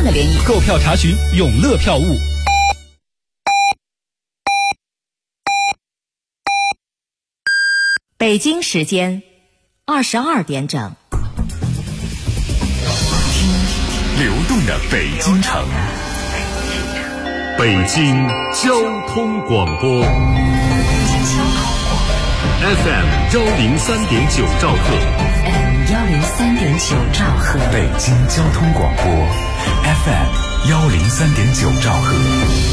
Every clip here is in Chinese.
样的涟漪。 购票查询永乐票务。 北京时间22点整。 流动的北京城，北京交通广播 FM 103.9兆赫 103.9兆赫， 北京交通广播 FM 103.9兆赫。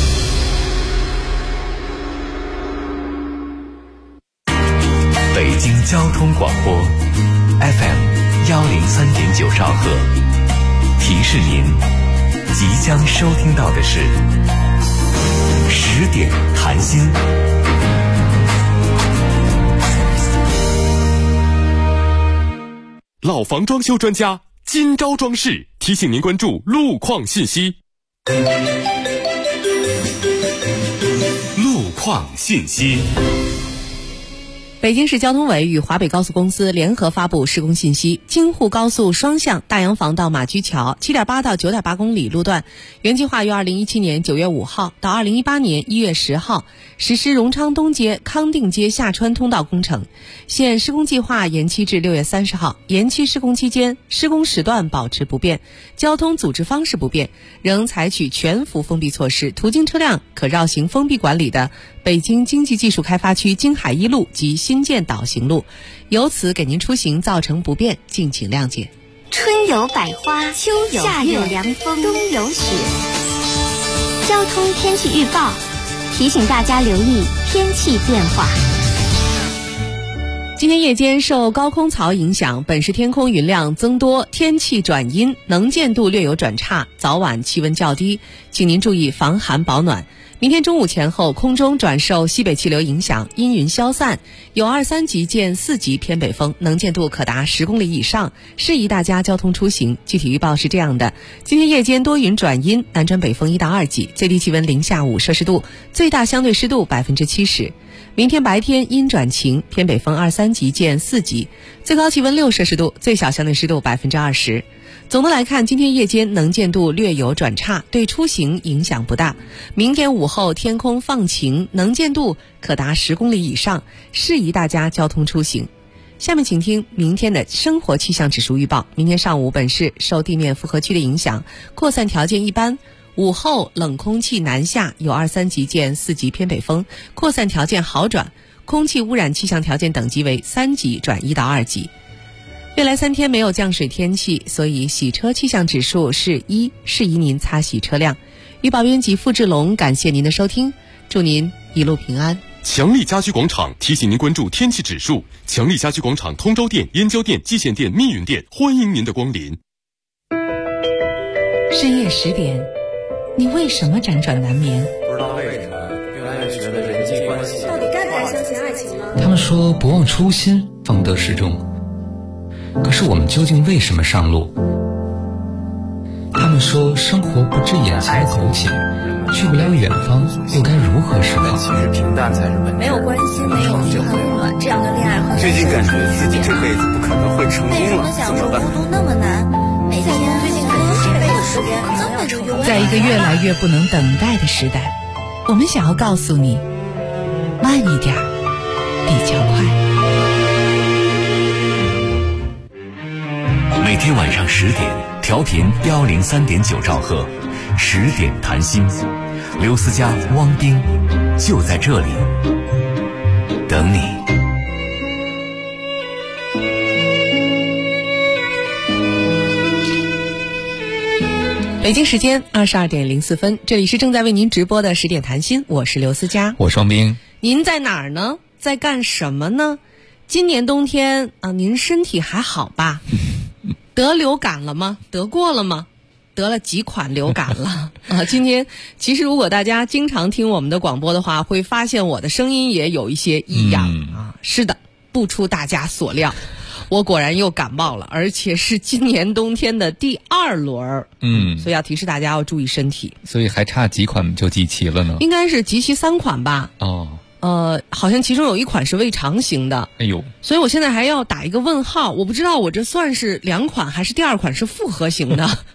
北京交通广播 FM 103.9兆赫，提示您即将收听到的是10点谈心。老房装修专家今朝装饰提醒您关注路况信息。路况信息。 北京市交通委与华北高速公司联合发布施工信息：京沪高速双向大洋房到马驹桥 7.8 到 9.8 公里路段，原计划于2017年9月5号到2018年1月10号实施荣昌东街、康定街下穿通道工程，现施工计划延期至6月30号。延期施工期间，施工时段保持不变，交通组织方式不变，仍采取全幅封闭措施，途经车辆可绕行封闭管理的北京经济技术开发区京海一路及新建导行路，由此给您出行造成不便，敬请谅解。 春有百花，秋有夏有凉风，冬有雪。交通天气预报提醒大家留意天气变化。 今天夜间受高空槽影响，本市天空云量增多，天气转阴，能见度略有转差，早晚气温较低，请您注意防寒保暖。明天中午前后，空中转受西北气流影响，阴云消散，有2、3级见4级偏北风，能见度可达10公里以上，适宜大家交通出行。具体预报是这样的：今天夜间多云转阴，南转北风1到2级，最低气温零下5摄氏度，最大相对湿度70%。明天白天阴转晴，偏北风2、3级见4级，最高气温6摄氏度，最小相对湿度20%。总的来看，今天夜间能见度略有转差，对出行影响不大。明天午后天空放晴，能见度可达10公里以上，适宜大家交通出行。下面请听明天的生活气象指数预报。明天上午本市受地面复合区的影响，扩散条件一般，午后冷空气南下，有2、3级见4级偏北风，扩散条件好转，空气污染气象条件等级为3级转1到2级。未来3天没有降水天气，所以洗车气象指数是1，适宜您擦洗车辆。预报编辑付志龙，感谢您的收听，祝您一路平安。 强力家居广场提醒您关注天气指数。强力家居广场通州店、燕郊店、蓟县店、密云店欢迎您的光临。 深夜10点，你为什么辗转难眠？ 不知道为什么越来越觉得人际关系到底该不该相信爱情呢？ 他们说不忘初心，方得始终。可是我们究竟为什么上路？他们说生活不止眼前的苟且，去不了远方，又该如何是好？ 其实平淡才是本质。 没有关系，没有遗憾温暖，这样的恋爱和最近感觉自己这辈子不可能会成功了，怎么办？ 孤独那么难，每天最近感觉这辈子时间怎么就永远在一个越来越不能等待的时代，我们想要告诉你，慢一点比较快。 每天晚上10点，调频103.9兆赫，10点谈心，刘思佳、汪冰就在这里等你。 北京时间22点04分，这里是正在为您直播的10点谈心，我是刘思佳， 我双冰。 您在哪儿呢？在干什么呢？今年冬天啊，您身体还好吧？得流感了吗？得过了吗？得了几款流感了啊！今天其实如果大家经常听我们的广播的话，会发现我的声音也有一些异样啊。是的，不出大家所料，我果然又感冒了，而且是今年冬天的第2轮。所以要提示大家要注意身体。 所以还差几款就集齐了呢？ 应该是集齐3款吧。好像其中有1款是胃肠型的。 哎呦， 所以我现在还要打一个问号，我不知道我这算是2款还是第2款是复合型的。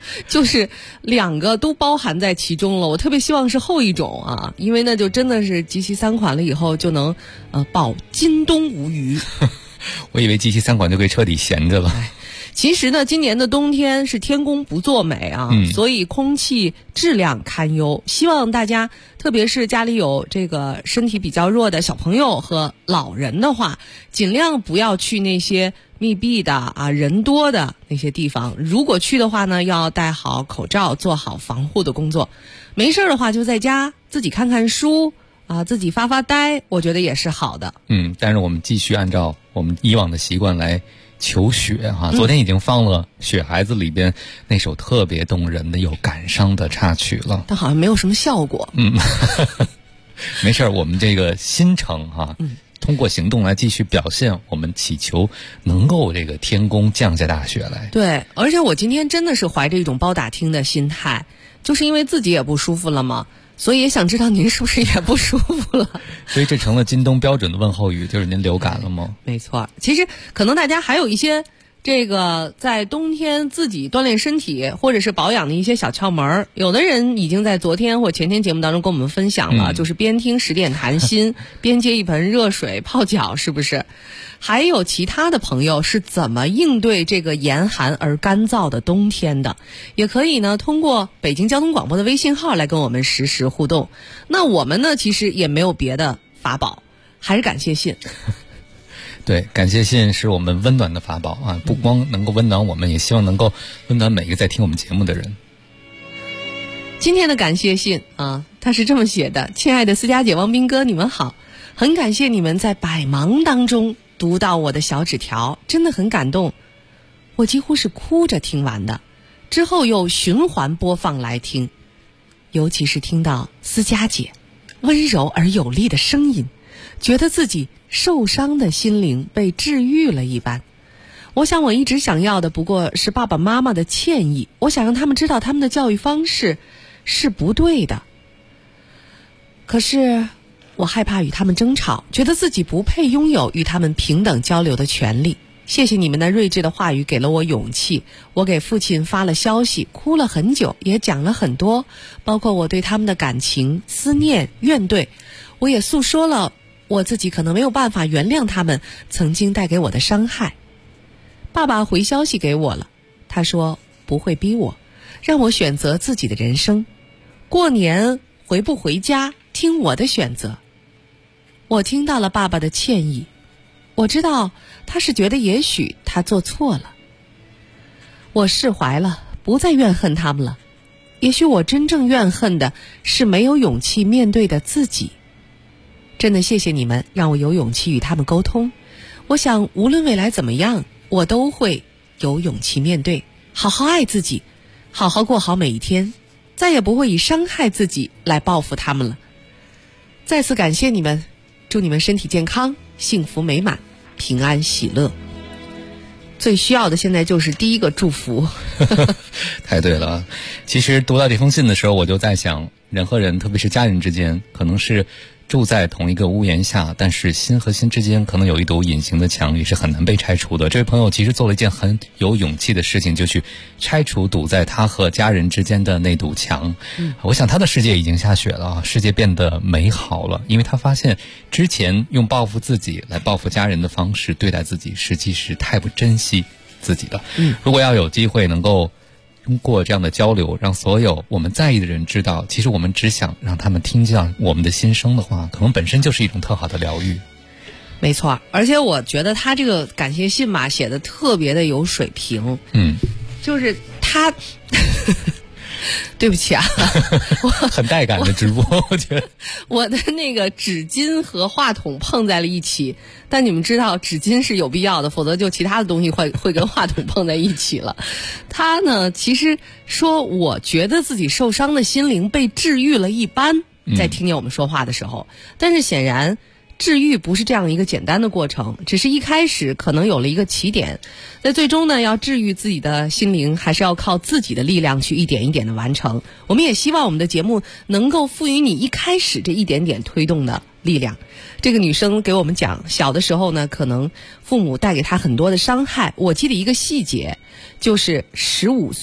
就是2个都包含在其中了。我特别希望是后一种啊，因为那就真的是集齐3款了以后就能保今冬无虞。 我以为集齐3款就可以彻底闲着了。 其实呢，今年的冬天是天公不作美啊，所以空气质量堪忧。希望大家，特别是家里有这个身体比较弱的小朋友和老人的话，尽量不要去那些密闭的啊人多的那些地方。如果去的话呢，要戴好口罩，做好防护的工作。没事的话，就在家自己看看书啊，自己发发呆，我觉得也是好的。 但是我们继续按照我们以往的习惯来求雪哈。昨天已经放了《雪孩子》里边那首特别动人的有感伤的插曲了， 但好像没有什么效果。 没事儿，我们这个新城哈，通过行动来继续表现，我们祈求能够这个天公降下大雪来。 对，而且我今天真的是怀着一种包打听的心态，就是因为自己也不舒服了嘛，所以也想知道您是不是也不舒服了。 所以这成了今冬标准的问候语，就是您流感了吗？ 没错，其实可能大家还有一些这个在冬天自己锻炼身体或者是保养的一些小窍门，有的人已经在昨天或前天节目当中跟我们分享了，就是边听10点谈心边接一盆热水泡脚，是不是？还有其他的朋友是怎么应对这个严寒而干燥的冬天的，也可以呢通过北京交通广播的微信号来跟我们实时互动。那我们呢其实也没有别的法宝，还是感谢信。 对，感谢信是我们温暖的法宝啊！不光能够温暖我们，也希望能够温暖每一个在听我们节目的人。 今天的感谢信啊，他是这么写的：亲爱的思佳姐、汪斌哥，你们好，很感谢你们在百忙当中读到我的小纸条，真的很感动。我几乎是哭着听完的，之后又循环播放来听，尤其是听到思佳姐温柔而有力的声音，觉得自己受伤的心灵被治愈了一般。我想我一直想要的不过是爸爸妈妈的歉意，我想让他们知道他们的教育方式是不对的。可是我害怕与他们争吵，觉得自己不配拥有与他们平等交流的权利。谢谢你们的睿智的话语给了我勇气，我给父亲发了消息，哭了很久，也讲了很多，包括我对他们的感情、思念、怨怼。我也诉说了我自己可能没有办法原谅他们曾经带给我的伤害。爸爸回消息给我了，他说不会逼我，让我选择自己的人生，过年回不回家听我的选择。我听到了爸爸的歉意，我知道他是觉得也许他做错了。我释怀了，不再怨恨他们了。也许我真正怨恨的是没有勇气面对的自己。真的谢谢你们，让我有勇气与他们沟通。我想无论未来怎么样，我都会有勇气面对，好好爱自己，好好过好每一天，再也不会以伤害自己来报复他们了。再次感谢你们，祝你们身体健康，幸福美满，平安喜乐。最需要的现在就是第一个祝福。 太对了。其实读到这封信的时候，我就在想，人和人，特别是家人之间，可能是住在同一个屋檐下，但是心和心之间可能有一堵隐形的墙，也是很难被拆除的。这位朋友其实做了一件很有勇气的事情，就去拆除堵在他和家人之间的那堵墙。我想他的世界已经下雪了，世界变得美好了，因为他发现之前用报复自己来报复家人的方式对待自己，实际是太不珍惜自己了。如果要有机会能够通过这样的交流，让所有我们在意的人知道，其实我们只想让他们听见我们的心声的话，可能本身就是一种特好的疗愈。 没错，而且我觉得他这个感谢信嘛，写的特别的有水平。就是他对不起啊， 很带感的直播，我觉得我的那个纸巾和话筒碰在了一起，但你们知道纸巾是有必要的，否则就其他的东西会跟话筒碰在一起了。他呢其实说我觉得自己受伤的心灵被治愈了一般，在听见我们说话的时候，但是显然治愈不是这样一个简单的过程，只是一开始可能有了一个起点，在最终呢，要治愈自己的心灵，还是要靠自己的力量去一点一点的完成。我们也希望我们的节目能够赋予你一开始这一点点推动的力量。这个女生给我们讲，小的时候呢，可能父母带给她很多的伤害。我记得一个细节，就是15岁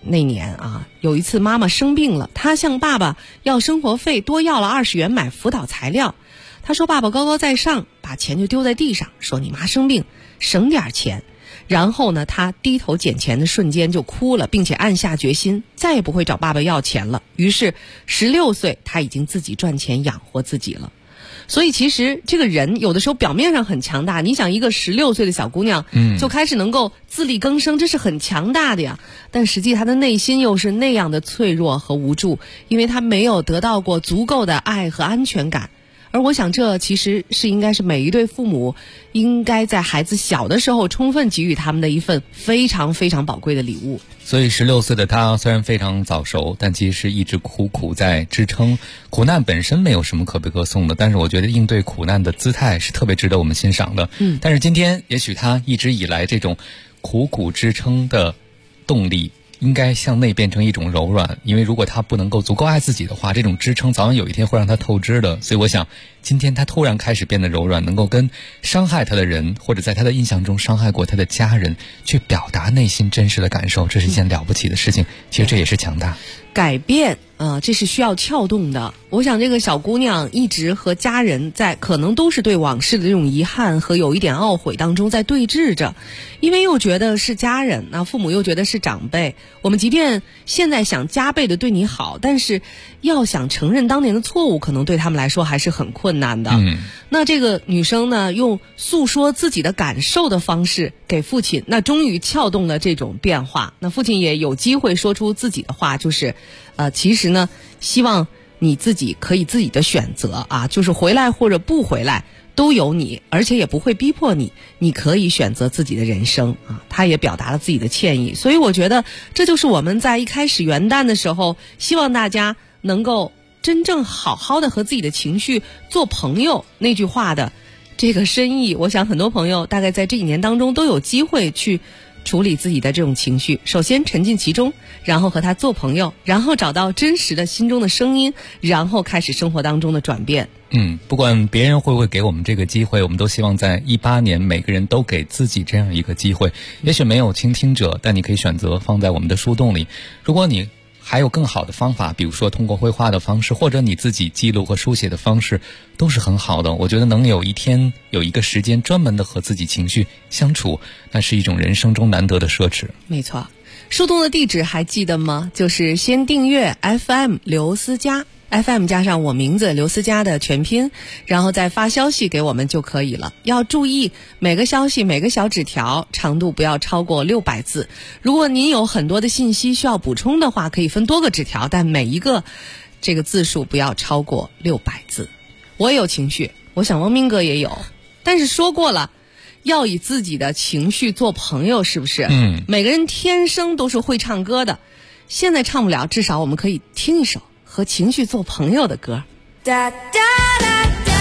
那年啊，有一次妈妈生病了，她向爸爸要生活费，多要了20元买辅导材料。她说爸爸高高在上，把钱就丢在地上，说你妈生病，省点钱。然后呢，她低头捡钱的瞬间就哭了，并且暗下决心再也不会找爸爸要钱了。于是16岁，她已经自己赚钱养活自己了。所以其实这个人有的时候表面上很强大，你想一个16岁的小姑娘就开始能够自力更生，这是很强大的呀。但实际她的内心又是那样的脆弱和无助，因为她没有得到过足够的爱和安全感。而我想这其实是应该是每一对父母应该在孩子小的时候充分给予他们的一份非常非常宝贵的礼物。 所以16岁的他虽然非常早熟，但其实一直苦苦在支撑。苦难本身没有什么可被歌颂的，但是我觉得应对苦难的姿态是特别值得我们欣赏的。但是今天也许他一直以来这种苦苦支撑的动力应该向内变成一种柔软，因为如果他不能够足够爱自己的话，这种支撑早晚有一天会让他透支的。所以我想今天他突然开始变得柔软，能够跟伤害他的人或者在他的印象中伤害过他的家人去表达内心真实的感受，这是一件了不起的事情。其实这也是强大改变这是需要撬动的。我想这个小姑娘一直和家人在可能都是对往事的这种遗憾和有一点懊悔当中在对峙着，因为又觉得是家人，那父母又觉得是长辈，我们即便现在想加倍的对你好，但是要想承认当年的错误，可能对他们来说还是很困难的。那这个女生呢，用诉说自己的感受的方式给父亲，那终于撬动了这种变化。那父亲也有机会说出自己的话，就是其实呢，希望你自己可以自己的选择啊，就是回来或者不回来都有你，而且也不会逼迫你，你可以选择自己的人生啊。他也表达了自己的歉意，所以我觉得这就是我们在一开始元旦的时候，希望大家能够真正好好的和自己的情绪做朋友那句话的这个深意。我想很多朋友大概在这一年当中都有机会去处理自己的这种情绪，首先沉浸其中，然后和他做朋友，然后找到真实的心中的声音，然后开始生活当中的转变。 不管别人会不会给我们这个机会，我们都希望在18年每个人都给自己这样一个机会。也许没有倾听者，但你可以选择放在我们的树洞里。如果你还有更好的方法，比如说通过绘画的方式，或者你自己记录和书写的方式，都是很好的。我觉得能有一天有一个时间专门的和自己情绪相处，那是一种人生中难得的奢侈。 没错，树洞的地址还记得吗？就是先订阅 FM 刘思佳，FM 加上我名字刘思佳的全拼，然后再发消息给我们就可以了。要注意每个消息每个小纸条长度不要超过600字。如果您有很多的信息需要补充的话，可以分多个纸条，但每一个这个字数不要超过600字。我也有情绪，我想汪明哥也有，但是说过了要以自己的情绪做朋友，是不是？每个人天生都是会唱歌的，现在唱不了，至少我们可以听一首和情绪做朋友的歌。 哒哒哒哒，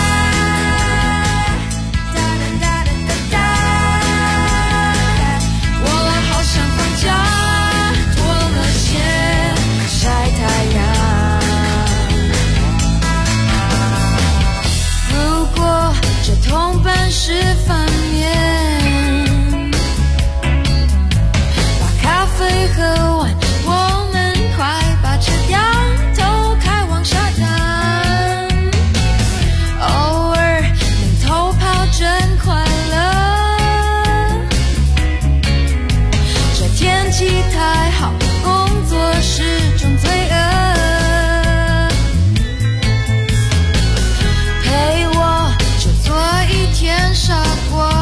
我好想放假，脱了鞋晒太阳。如果这同伴是反面，把咖啡喝完，我们快把车掉头开往沙滩，偶尔能偷跑真快乐。这天气太好，工作是种罪恶。陪我就做一天傻瓜，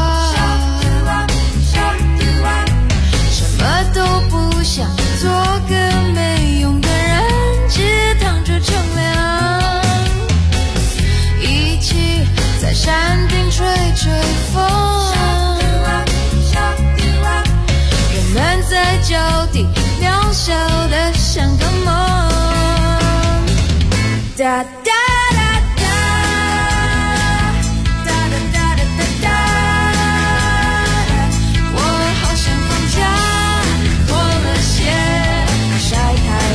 什么都不想，做个没用的人，只躺着乘凉，一起在山顶吹吹风，人们在脚底渺小的像个梦。哒哒哒哒，哒哒哒哒哒哒，我好想放假，脱了鞋晒太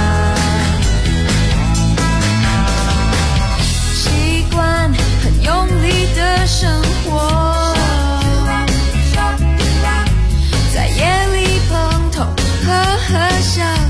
阳，习惯很用力的生活，在夜里碰头，呵呵笑。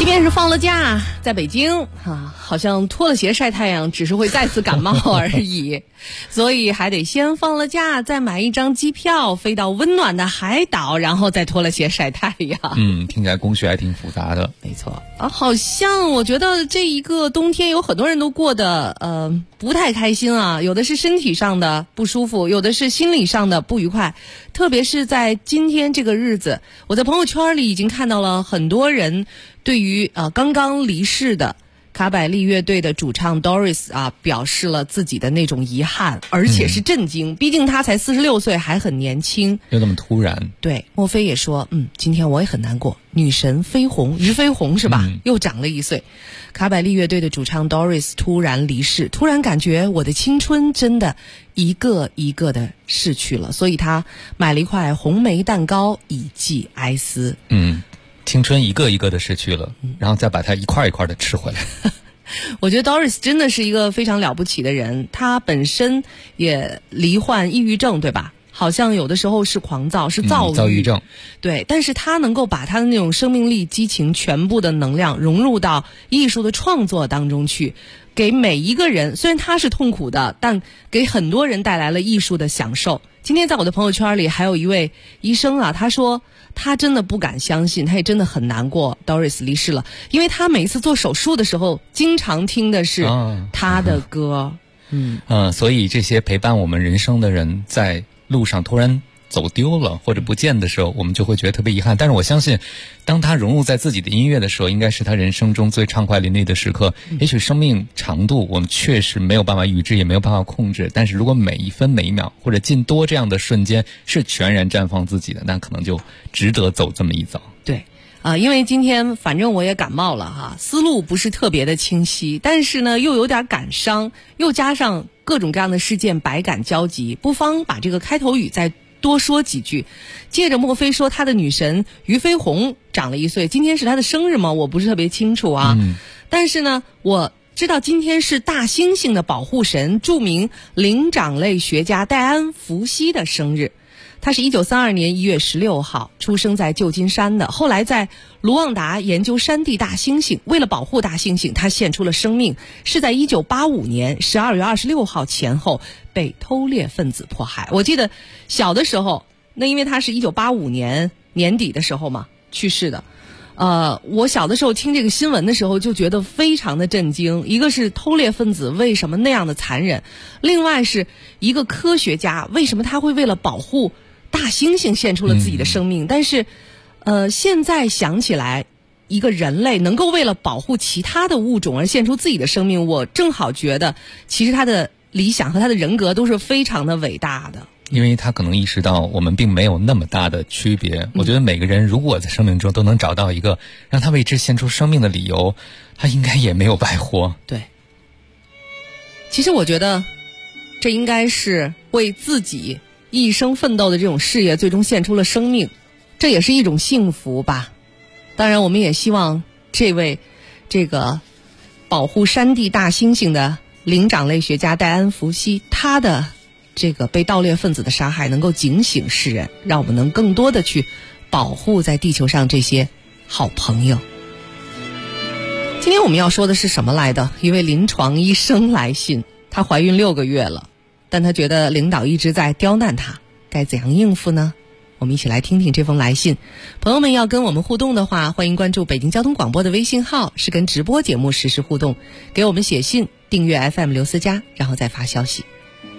便是放了假，在北京啊，好像脱了鞋晒太阳只是会再次感冒而已，所以还得先放了假，再买一张机票飞到温暖的海岛，然后再脱了鞋晒太阳。 听起来工序还挺复杂的。 没错啊，好像我觉得这一个冬天有很多人都过得不太开心啊，有的是身体上的不舒服，有的是心理上的不愉快。特别是在今天这个日子，我在朋友圈里已经看到了很多人对于刚刚离世的卡百利乐队的主唱 Doris 表示了自己的那种遗憾，而且是震惊，毕竟他才46岁，还很年轻， 又那么突然。 对，莫非也说今天我也很难过，女神飞鸿于飞鸿是吧，又长了1岁。卡百利乐队的主唱 Doris 突然离世，突然感觉我的青春真的一个一个的逝去了，所以他买了一块红莓蛋糕以寄哀思。 青春一个一个的逝去了，然后再把它一块一块的吃回来。 我觉得 Doris 真的是一个非常了不起的人，他本身也罹患抑郁症，对吧？好像有的时候是狂躁，是躁郁症。 对，但是他能够把他的那种生命力、激情全部的能量融入到艺术的创作当中去，给每一个人，虽然他是痛苦的，但给很多人带来了艺术的享受。今天在我的朋友圈里还有一位医生他说他真的不敢相信，他也真的很难过 Doris 离世了，因为他每一次做手术的时候经常听的是他的歌。 所以这些陪伴我们人生的人在路上突然走丢了或者不见的时候，我们就会觉得特别遗憾。但是我相信当他融入在自己的音乐的时候，应该是他人生中最畅快淋漓的时刻。也许生命长度我们确实没有办法预知，也没有办法控制，但是如果每一分每一秒或者近多这样的瞬间是全然绽放自己的，那可能就值得走这么一遭。 对因为今天反正我也感冒了思路不是特别的清晰，但是呢又有点感伤，又加上各种各样的事件百感交集，不妨把这个开头语再多说几句。借着莫非说他的女神于飞鸿长了1岁，今天是他的生日吗？我不是特别清楚但是呢我知道今天是大猩猩的保护神，著名灵长类学家戴安·福西的生日。他是1932年1月16号出生在旧金山的，后来在卢旺达研究山地大猩猩，为了保护大猩猩，他献出了生命，是在1985年12月26号前后被偷猎分子迫害。我记得小的时候，那因为他是1985年年底的时候嘛去世的，我小的时候听这个新闻的时候就觉得非常的震惊，一个是偷猎分子为什么那样的残忍，另外是一个科学家为什么他会为了保护大猩猩献出了自己的生命。但是现在想起来，一个人类能够为了保护其他的物种而献出自己的生命，我正好觉得其实他的理想和他的人格都是非常的伟大的， 因为他可能意识到我们并没有那么大的区别。我觉得每个人如果在生命中都能找到一个让他为之献出生命的理由，他应该也没有白活。 对，其实我觉得这应该是为自己一生奋斗的这种事业最终献出了生命，这也是一种幸福吧。当然我们也希望这位这个保护山地大猩猩的灵长类学家戴安·福西，他的这个被盗猎分子的杀害能够警醒世人，让我们能更多的去保护在地球上这些好朋友。今天我们要说的是什么来的？一位临床医生来信，她怀孕6个月了，但她觉得领导一直在刁难她，该怎样应付呢？我们一起来听听这封来信。朋友们要跟我们互动的话，欢迎关注北京交通广播的微信号，是跟直播节目实时互动，给我们写信，订阅 FM 刘思佳，然后再发消息。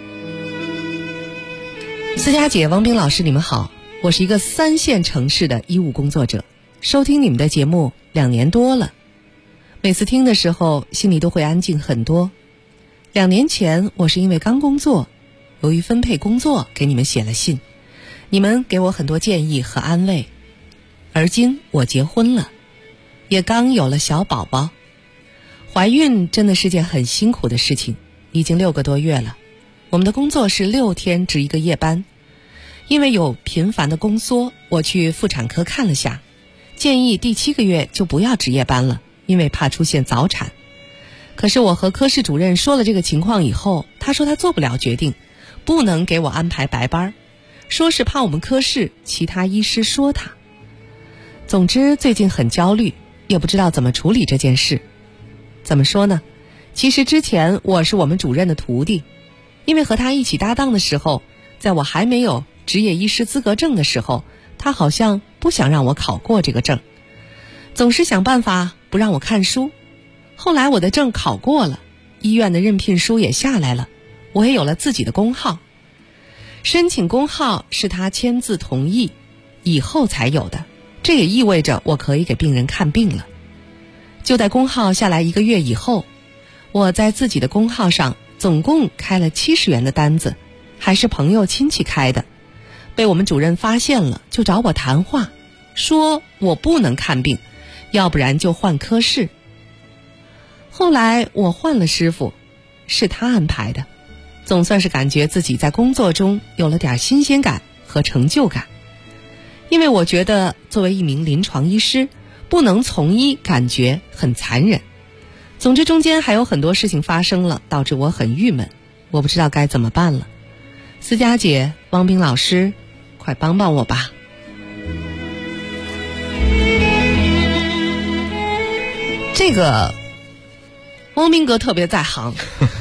思佳姐、王斌老师，你们好，我是一个3线城市的医务工作者，收听你们的节目2年多了，每次听的时候心里都会安静很多。2年前我是因为刚工作，由于分配工作给你们写了信，你们给我很多建议和安慰。而今我结婚了，也刚有了小宝宝。怀孕真的是件很辛苦的事情，已经6个多月了。我们的工作是6天值1个夜班，因为有频繁的宫缩，我去妇产科看了下，建议第7个月就不要值夜班了，因为怕出现早产。可是我和科室主任说了这个情况以后，他说他做不了决定，不能给我安排白班，说是怕我们科室其他医师说他。总之最近很焦虑， 也不知道怎么处理这件事。怎么说呢？其实之前我是我们主任的徒弟，因为和他一起搭档的时候，在我还没有执业医师资格证的时候，他好像不想让我考过这个证，总是想办法不让我看书。后来我的证考过了，医院的任聘书也下来了，我也有了自己的工号。申请工号是他签字同意以后才有的，这也意味着我可以给病人看病了。就在工号下来1个月以后，我在自己的工号上总共开了70元的单子，还是朋友亲戚开的，被我们主任发现了，就找我谈话，说我不能看病，要不然就换科室。后来我换了师傅，是他安排的，总算是感觉自己在工作中有了点新鲜感和成就感。因为我觉得作为一名临床医师，不能从医感觉很残忍。总之中间还有很多事情发生了，导致我很郁闷，我不知道该怎么办了。思佳姐、汪冰老师，快帮帮我吧。这个汪冰哥特别在行。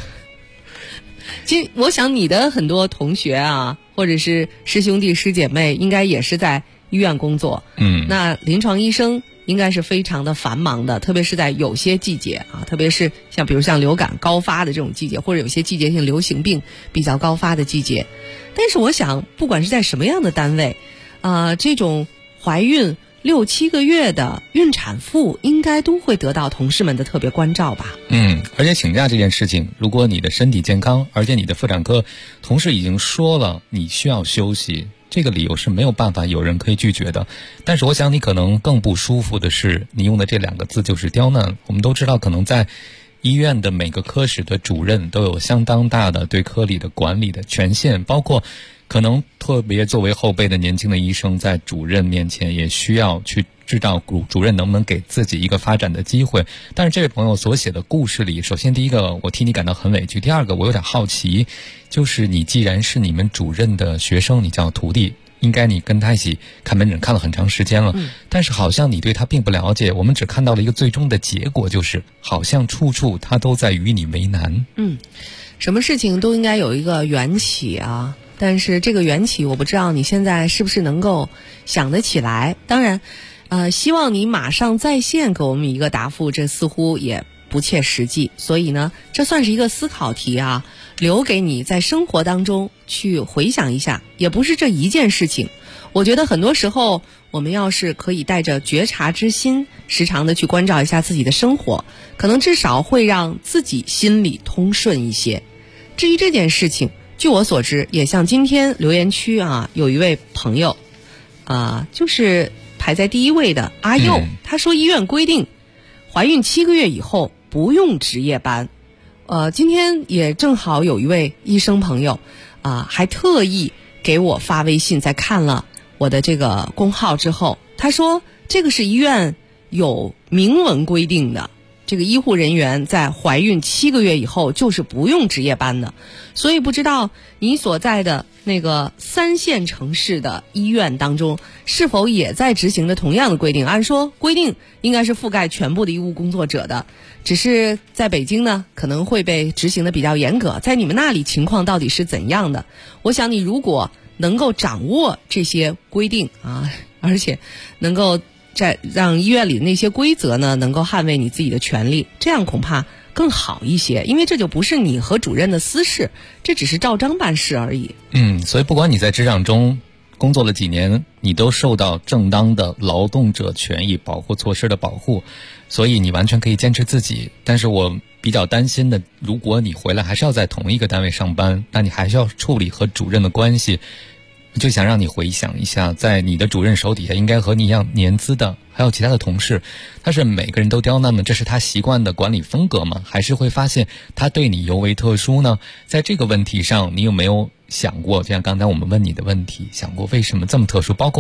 其实我想你的很多同学啊，或者是师兄弟师姐妹，应该也是在医院工作。那临床医生应该是非常的繁忙的，特别是在有些季节啊，特别是比如像流感高发的这种季节，或者有些季节性流行病比较高发的季节。但是我想不管是在什么样的单位这种怀孕6、7个月的孕产妇应该都会得到同事们的特别关照吧。 而且请假这件事情，如果你的身体健康，而且你的妇产科同事已经说了你需要休息，这个理由是没有办法有人可以拒绝的。但是我想你可能更不舒服的是，你用的这2个字就是刁难。我们都知道，可能在医院的每个科室的主任都有相当大的对科里的管理的权限，包括可能特别作为后辈的年轻的医生，在主任面前也需要去知道主任能不能给自己一个发展的机会。但是这位朋友所写的故事里，首先第一个我替你感到很委屈，第二个我有点好奇，就是你既然是你们主任的学生，你叫徒弟，应该你跟他一起看门诊看了很长时间了，但是好像你对他并不了解，我们只看到了一个最终的结果，就是好像处处他都在与你为难。 什么事情都应该有一个缘起啊，但是这个缘起我不知道你现在是不是能够想得起来。当然希望你马上在线给我们一个答复，这似乎也不切实际。所以呢，这算是一个思考题啊，留给你在生活当中去回想一下。也不是这一件事情，我觉得很多时候我们要是可以带着觉察之心，时常的去关照一下自己的生活，可能至少会让自己心里通顺一些。至于这件事情，据我所知，也像今天留言区有一位朋友就是排在第1位的阿佑，他说医院规定怀孕7个月以后不用值夜班。今天也正好有一位医生朋友还特意给我发微信，在看了我的这个公号之后，他说这个是医院有明文规定的，这个医护人员在怀孕7个月以后就是不用值夜班的。所以不知道你所在的那个3线城市的医院当中是否也在执行的同样的规定。按说规定应该是覆盖全部的医务工作者的，只是在北京呢可能会被执行的比较严格，在你们那里情况到底是怎样的？我想你如果能够掌握这些规定而且能够让医院里的那些规则呢能够捍卫你自己的权利，这样恐怕更好一些。因为这就不是你和主任的私事，这只是照章办事而已。 所以不管你在职场中工作了几年，你都受到正当的劳动者权益保护措施的保护，所以你完全可以坚持自己。但是我比较担心的，如果你回来还是要在同一个单位上班，那你还是要处理和主任的关系。就想让你回想一下，在你的主任手底下应该和你一样年资的还有其他的同事，他是每个人都刁难吗？这是他习惯的管理风格吗？还是会发现他对你尤为特殊呢？在这个问题上，你有没有想过，就像刚才我们问你的问题，想过为什么这么特殊？包括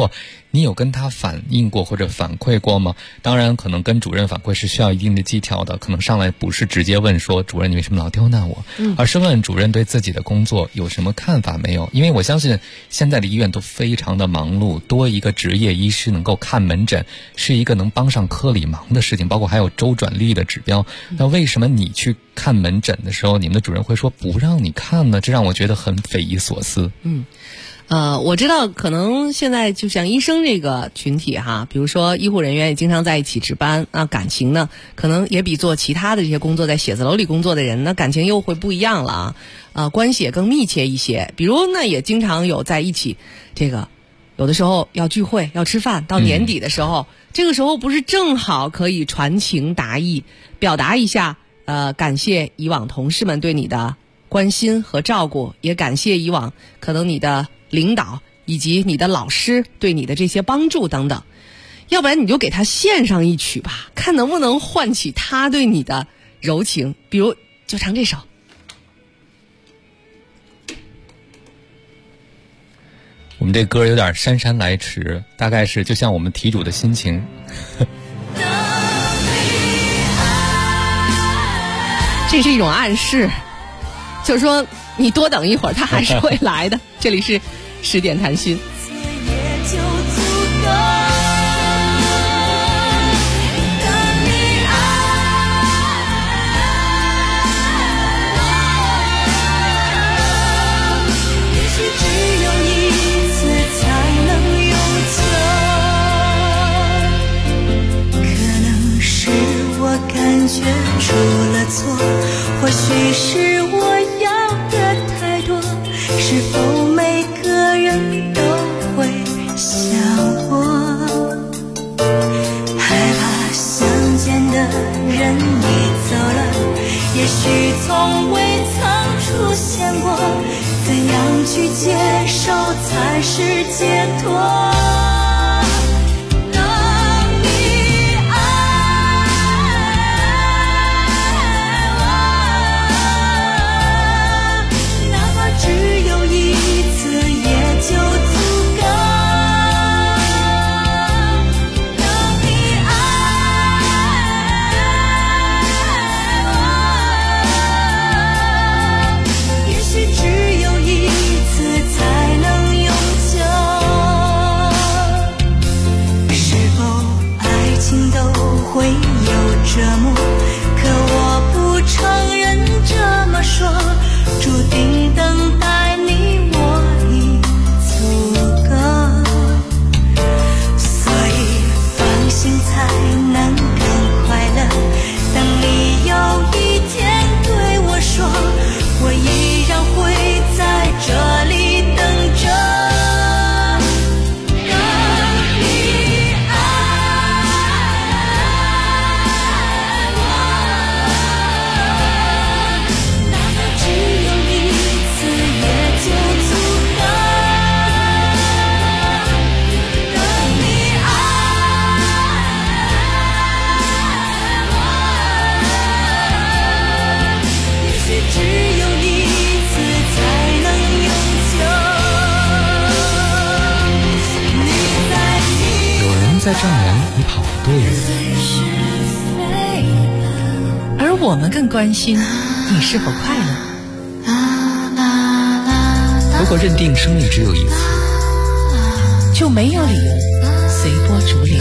你有跟他反映过或者反馈过吗？当然可能跟主任反馈是需要一定的技巧的，可能上来不是直接问说主任你为什么老刁难我，而是问主任对自己的工作有什么看法没有。因为我相信现在的医院都非常的忙碌，多一个职业医师能够看门诊是一个能帮上科里忙的事情，包括还有周转率的指标。那为什么你去看门诊的时候你们的主任会说不让你看呢？这让我觉得很匪夷所思。 我知道可能现在就像医生这个群体哈，比如说医护人员也经常在一起值班，那感情呢可能也比做其他的这些工作在写字楼里工作的人那感情又会不一样了关系也更密切一些。比如呢也经常有在一起这个有的时候要聚会要吃饭，到年底的时候这个时候不是正好可以传情达意，表达一下感谢以往同事们对你的关心和照顾，也感谢以往可能你的领导以及你的老师对你的这些帮助等等。要不然你就给他献上一曲吧，看能不能唤起他对你的柔情。比如就唱这首。 我们这歌有点姗姗来迟，大概是就像我们题主的心情这是一种暗示，就是说你多等一会儿他还是会来的这里是10点谈心。 感觉出了错，或许是我要的太多，是否每个人都会想我？害怕相见的人你走了，也许从未曾出现过，怎样去接受才是解脱？折磨，可我不承认这么说，注定等待你我已足够，所以放心才能更快乐。当你有一天对我说，我依然会在这里等着。 在丈量你跑得多远， 而我们更关心你是否快乐。 如果认定生命只有一次， 就没有理由随波逐流。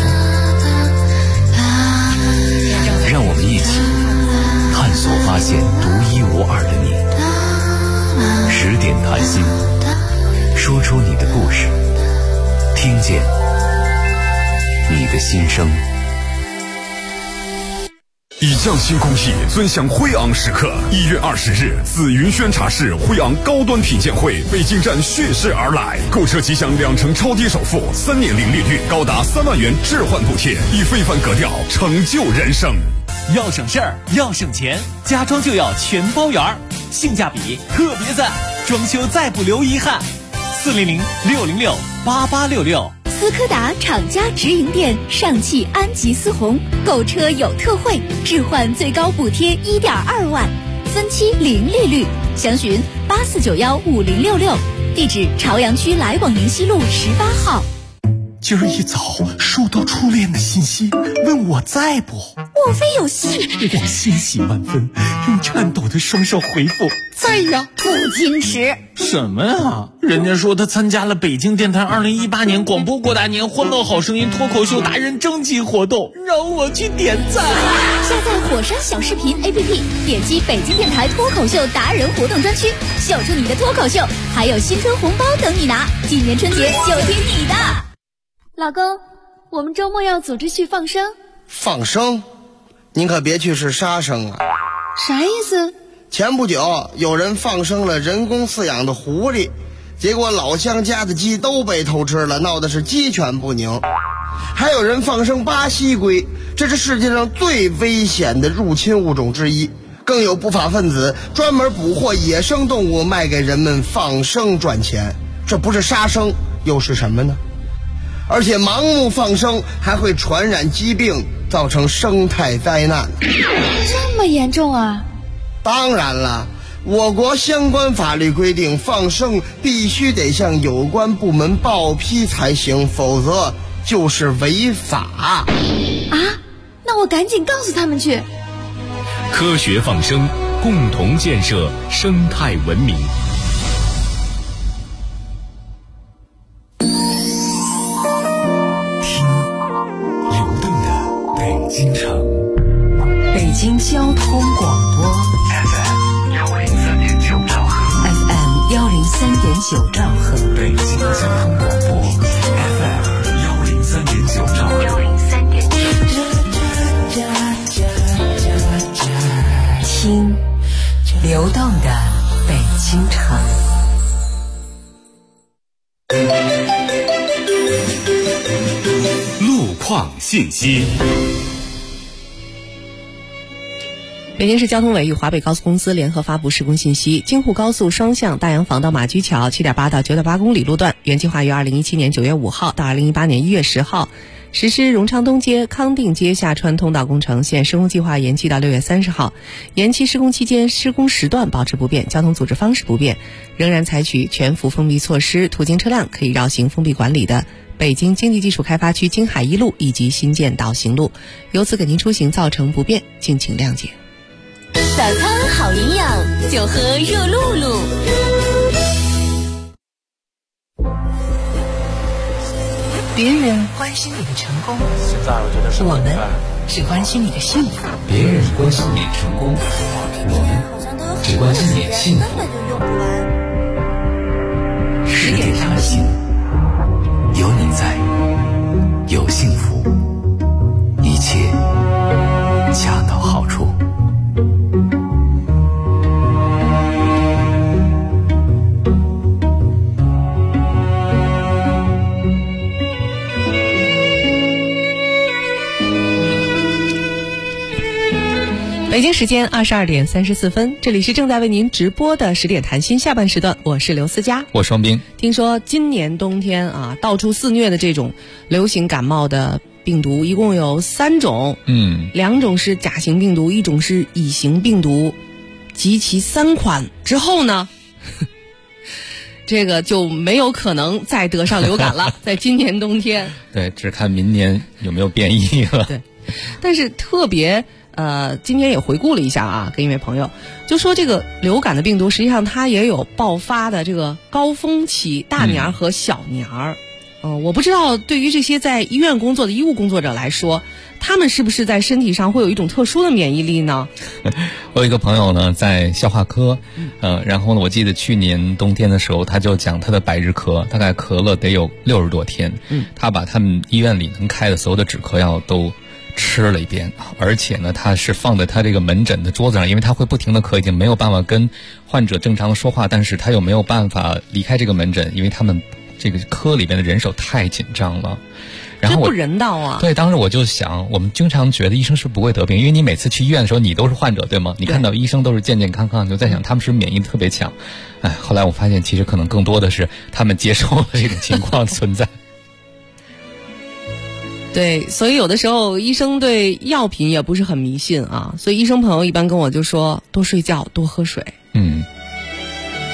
让我们一起探索发现独一无二的你。10点谈心，说出你的故事，听见你的心声。 以匠心工艺，尊享辉昂时刻。1月20日，紫云轩茶室辉昂高端品鉴会北京站蓄势而来，购车即享2成超低首付，3年零利率，高达3万元置换补贴，以非凡格调成就人生。 要省事儿，要省钱，家装就要全包圆儿，性价比特别赞，装修再不留遗憾。400-606-8866。 斯柯达厂家直营店上汽安吉思宏，购车有特惠，置换最高补贴1.2万，分期零利率。详询84915066，地址朝阳区来广宁西路18号。 今儿一早收到初恋的信息，问我在不？ 莫非有戏？ 我欣喜万分，用颤抖的双手回复在呀。 不矜持什么呀？人家说他参加了北京电台2018年广播过大年欢乐好声音脱口秀达人征集活动，让我去点赞。 下载火山小视频 APP， 点击北京电台脱口秀达人活动专区，秀出你的脱口秀，还有新春红包等你拿。今年春节就听你的。 老公，我们周末要组织去放生。 放生？您可别去是杀生啊！ 啥意思？ 前不久有人放生了人工饲养的狐狸，结果老乡家的鸡都被偷吃了，闹的是鸡犬不宁。还有人放生巴西龟，这是世界上最危险的入侵物种之一。更有不法分子专门捕获野生动物卖给人们放生赚钱，这不是杀生又是什么呢？而且盲目放生还会传染疾病，造成生态灾难。 这么严重啊？ 当然了，我国相关法律规定，放生必须得向有关部门报批才行，否则就是违法。 啊？那我赶紧告诉他们去。 科学放生，共同建设生态文明。 京城， 北京交通广播 FM 103.9兆赫 ，FM 103.9兆赫， 北京交通广播 FM 103.9兆赫， 听流动的北京城。 路况信息。 北京市交通委与华北高速公司联合发布施工信息：京沪高速双向大洋坊到马驹桥 7.8 到 9.8 公里路段，原计划于2017年9月5号到2018年1月10号实施荣昌东街、康定街下穿通道工程，现施工计划延期到6月30号。延期施工期间，施工时段保持不变，交通组织方式不变，仍然采取全幅封闭措施，途经车辆可以绕行封闭管理的北京经济技术开发区京海一路以及新建导行路，由此给您出行造成不便，敬请谅解。 早餐好营养，就喝热露露。 别人关心你的成功，我们只关心你的幸福。 别人关心你的成功，我们只关心你的幸福。 10点相信，有你在，有幸福，一切恰到好处。 北京时间22点34分，这里是正在为您直播的10点谈心下半时段，我是刘思佳， 我双冰。 听说今年冬天啊，到处肆虐的这种流行感冒的病毒一共有3种，2种是甲型病毒，1种是乙型病毒，集齐3款之后呢，这个就没有可能再得上流感了，在今年冬天。 对，只看明年有没有变异了。 对，但是特别今天也回顾了一下啊，跟一位朋友就说，这个流感的病毒实际上它也有爆发的这个高峰期，大年儿和小年儿。我不知道对于这些在医院工作的医务工作者来说，他们是不是在身体上会有一种特殊的免疫力呢？ 我有一个朋友呢，在消化科，然后呢，我记得去年冬天的时候，他就讲他的百日咳，大概咳了得有60多天。他把他们医院里能开的所有的止咳药都吃了一遍，而且呢，他是放在他这个门诊的桌子上，因为他会不停的咳，已经没有办法跟患者正常的说话，但是他又没有办法离开这个门诊，因为他们这个科里边的人手太紧张了。然后这不人道啊！ 对，当时我就想，我们经常觉得医生是不会得病，因为你每次去医院的时候，你都是患者，对吗？你看到医生都是健健康康，你就在想他们是不是免疫力特别强。后来我发现，其实可能更多的是他们接受了这种情况存在。 对，所以有的时候医生对药品也不是很迷信啊，所以医生朋友一般跟我就说，多睡觉，多喝水。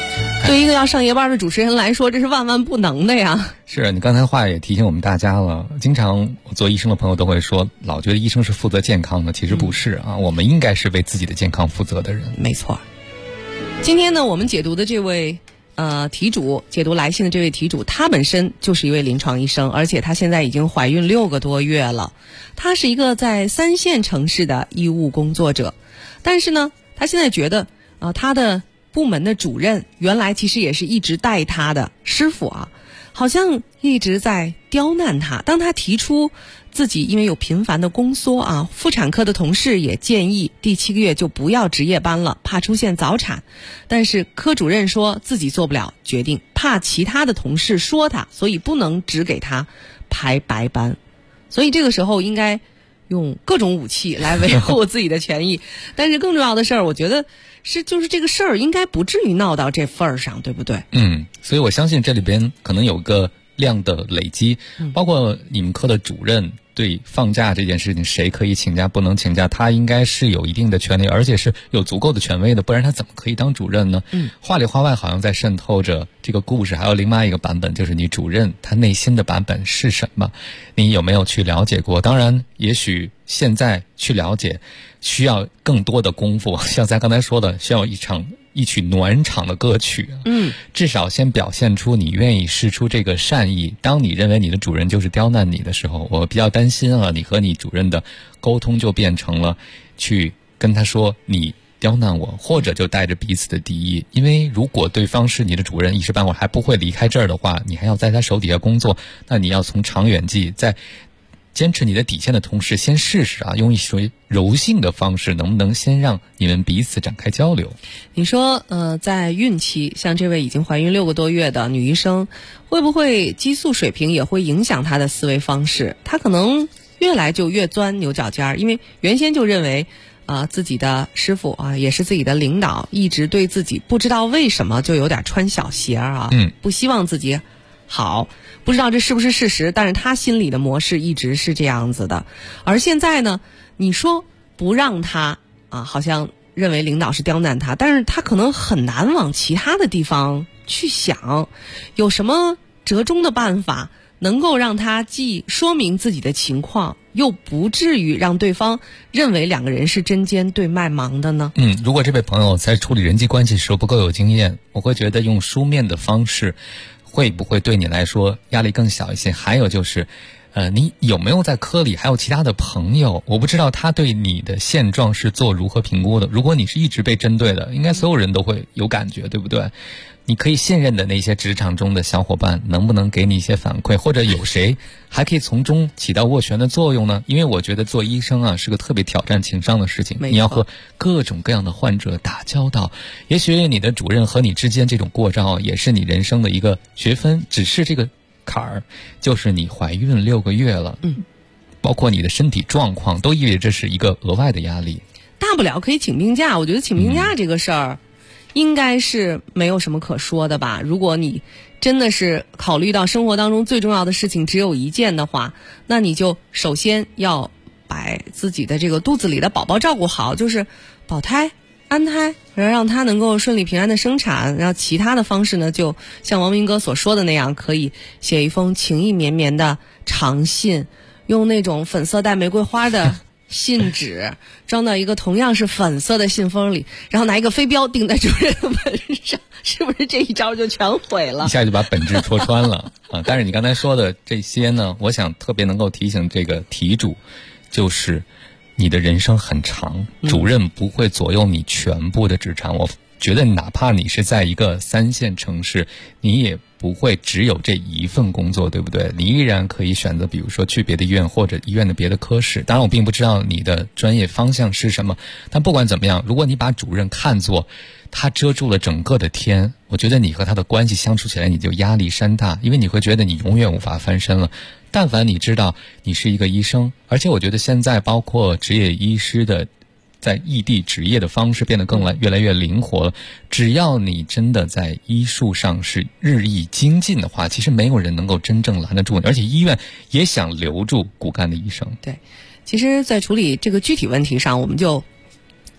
对一个要上夜班的主持人来说，这是万万不能的呀。 是你刚才话也提醒我们大家了，经常做医生的朋友都会说，老觉得医生是负责健康的，其实不是啊，我们应该是为自己的健康负责的人。 没错。今天呢，我们解读的这位题主，解读来信的这位题主，她本身就是一位临床医生，而且她现在已经怀孕6个多月了。她是一个在3线城市的医务工作者，但是呢，她现在觉得她的部门的主任原来其实也是一直带她的师傅啊，好像一直在刁难她。当她提出自己因为有频繁的宫缩啊，妇产科的同事也建议第7个月就不要值夜班了，怕出现早产。但是科主任说自己做不了决定，怕其他的同事说他，所以不能只给他排白班。所以这个时候应该用各种武器来维护自己的权益。但是更重要的事儿，我觉得就是这个事儿应该不至于闹到这份儿上，对不对？ 所以我相信这里边可能有个量的累积，包括你们科的主任对放假这件事情，谁可以请假不能请假，他应该是有一定的权利，而且是有足够的权威的，不然他怎么可以当主任呢？话里话外好像在渗透着这个故事。还有另外一个版本，就是你主任他内心的版本是什么，你有没有去了解过？当然也许现在去了解需要更多的功夫，像咱刚才说的，需要一曲暖场的歌曲，至少先表现出你愿意释出这个善意。当你认为你的主任就是刁难你的时候，我比较担心啊，你和你主任的沟通就变成了去跟他说你刁难我，或者就带着彼此的敌意。因为如果对方是你的主任，一时半会儿还不会离开这儿的话，你还要在他手底下工作，那你要从长远计，在坚持你的底线的同时，先试试啊，用一种柔性的方式，能不能先让你们彼此展开交流？ 你说，在孕期，像这位已经怀孕6个多月的女医生，会不会激素水平也会影响她的思维方式？她可能越来就越钻牛角尖儿，因为原先就认为自己的师傅啊，也是自己的领导，一直对自己不知道为什么就有点穿小鞋啊，不希望自己好。不知道这是不是事实，但是他心里的模式一直是这样子的。而现在呢，你说不让他好像认为领导是刁难他，但是他可能很难往其他的地方去想，有什么折中的办法能够让他既说明自己的情况，又不至于让对方认为两个人是针尖对麦芒的呢？ 如果这位朋友在处理人际关系时候不够有经验，我会觉得用书面的方式会不会对你来说压力更小一些？还有就是你有没有在科里还有其他的朋友？我不知道他对你的现状是做如何评估的。如果你是一直被针对的，应该所有人都会有感觉，对不对？你可以信任的那些职场中的小伙伴能不能给你一些反馈，或者有谁还可以从中起到斡旋的作用呢？因为我觉得做医生啊是个特别挑战情商的事情，你要和各种各样的患者打交道。也许你的主任和你之间这种过招也是你人生的一个学分，只是这个坎儿就是你怀孕6个月了，包括你的身体状况都意味着这是一个额外的压力。 大不了可以请病假，我觉得请病假这个事儿应该是没有什么可说的吧。如果你真的是考虑到生活当中最重要的事情只有一件的话，那你就首先要把自己的这个肚子里的宝宝照顾好，就是保胎安胎，然后让他能够顺利平安的生产。然后其他的方式呢，就像王明哥所说的那样，可以写一封情意绵绵的长信，用那种粉色带玫瑰花的信纸装到一个同样是粉色的信封里，然后拿一个飞镖钉在主任的门上，是不是这一招就全毁了？ 一下就把本质戳穿了但是你刚才说的这些呢，我想特别能够提醒这个题主，就是你的人生很长，主任不会左右你全部的职场。我觉得哪怕你是在一个3线城市，你也不会只有这一份工作，对不对？你依然可以选择比如说去别的医院或者医院的别的科室。当然我并不知道你的专业方向是什么，但不管怎么样，如果你把主任看作他遮住了整个的天，我觉得你和他的关系相处起来你就压力山大，因为你会觉得你永远无法翻身了。但凡你知道你是一个医生，而且我觉得现在包括职业医师的在异地执业的方式变得越来越灵活了。只要你真的在医术上是日益精进的话，其实没有人能够真正拦得住你，而且医院也想留住骨干的医生。 对，其实在处理这个具体问题上，我们就